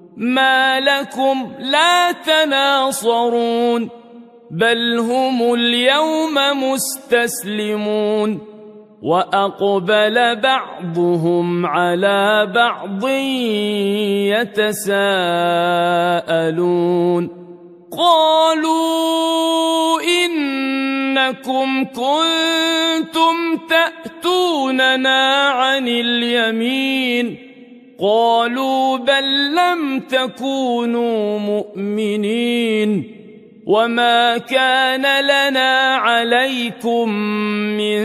ما لكم لا تناصرون بل هم اليوم مستسلمون وأقبل بعضهم على بعض يتساءلون قالوا إنكم كنتم تأتوننا عن اليمين قالوا بل لم تكونوا مؤمنين وما كان لنا عليكم من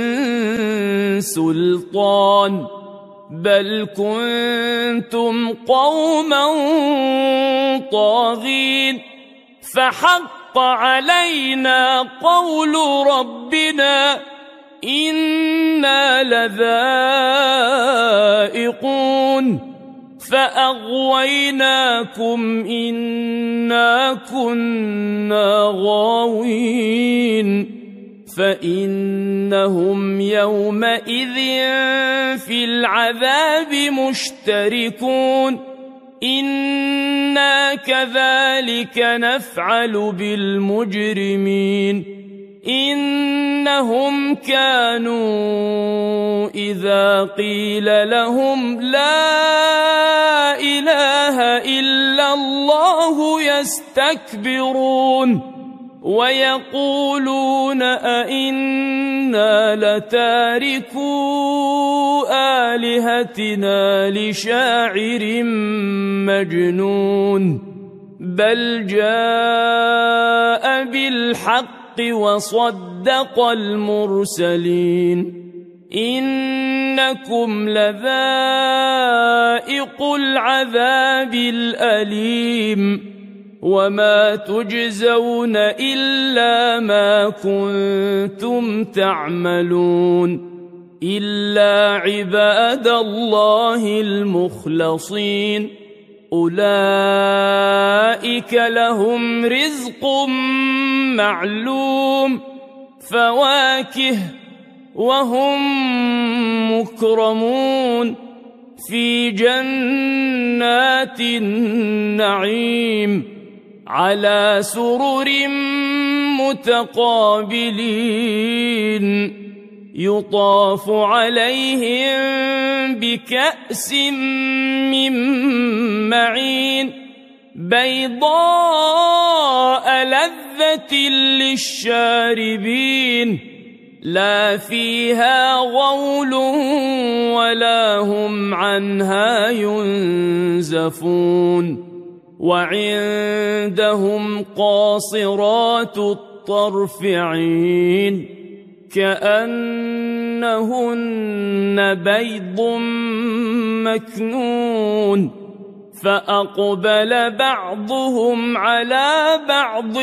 سلطان بل كنتم قوما طاغين فحق علينا قول ربنا إنا لذائقون فأغويناكم إنا كنا غاوين فإنهم يومئذ في العذاب مشتركون إنا كذلك نفعل بالمجرمين إنهم كانوا إذا قيل لهم لا إله إلا الله يستكبرون ويقولون أئنا لتاركو آلهتنا لشاعر مجنون بل جاء بالحق وصدق المرسلين إنكم لذائق العذاب الأليم وما تجزون إلا ما كنتم تعملون إلا عباد الله المخلصين أولئك لهم رزق معلوم فواكه وهم مكرمون في جنات النعيم على سرر متقابلين يطاف عليهم بكأس من معين بيضاء لذة للشاربين لا فيها غول ولا هم عنها ينزفون وعندهم قاصرات الطرف عين كأنهن بيض مكنون فأقبل بعضهم على بعض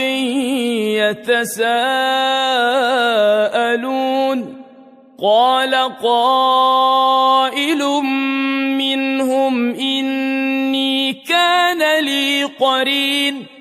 يتساءلون قال قائل منهم إني كان لي قرين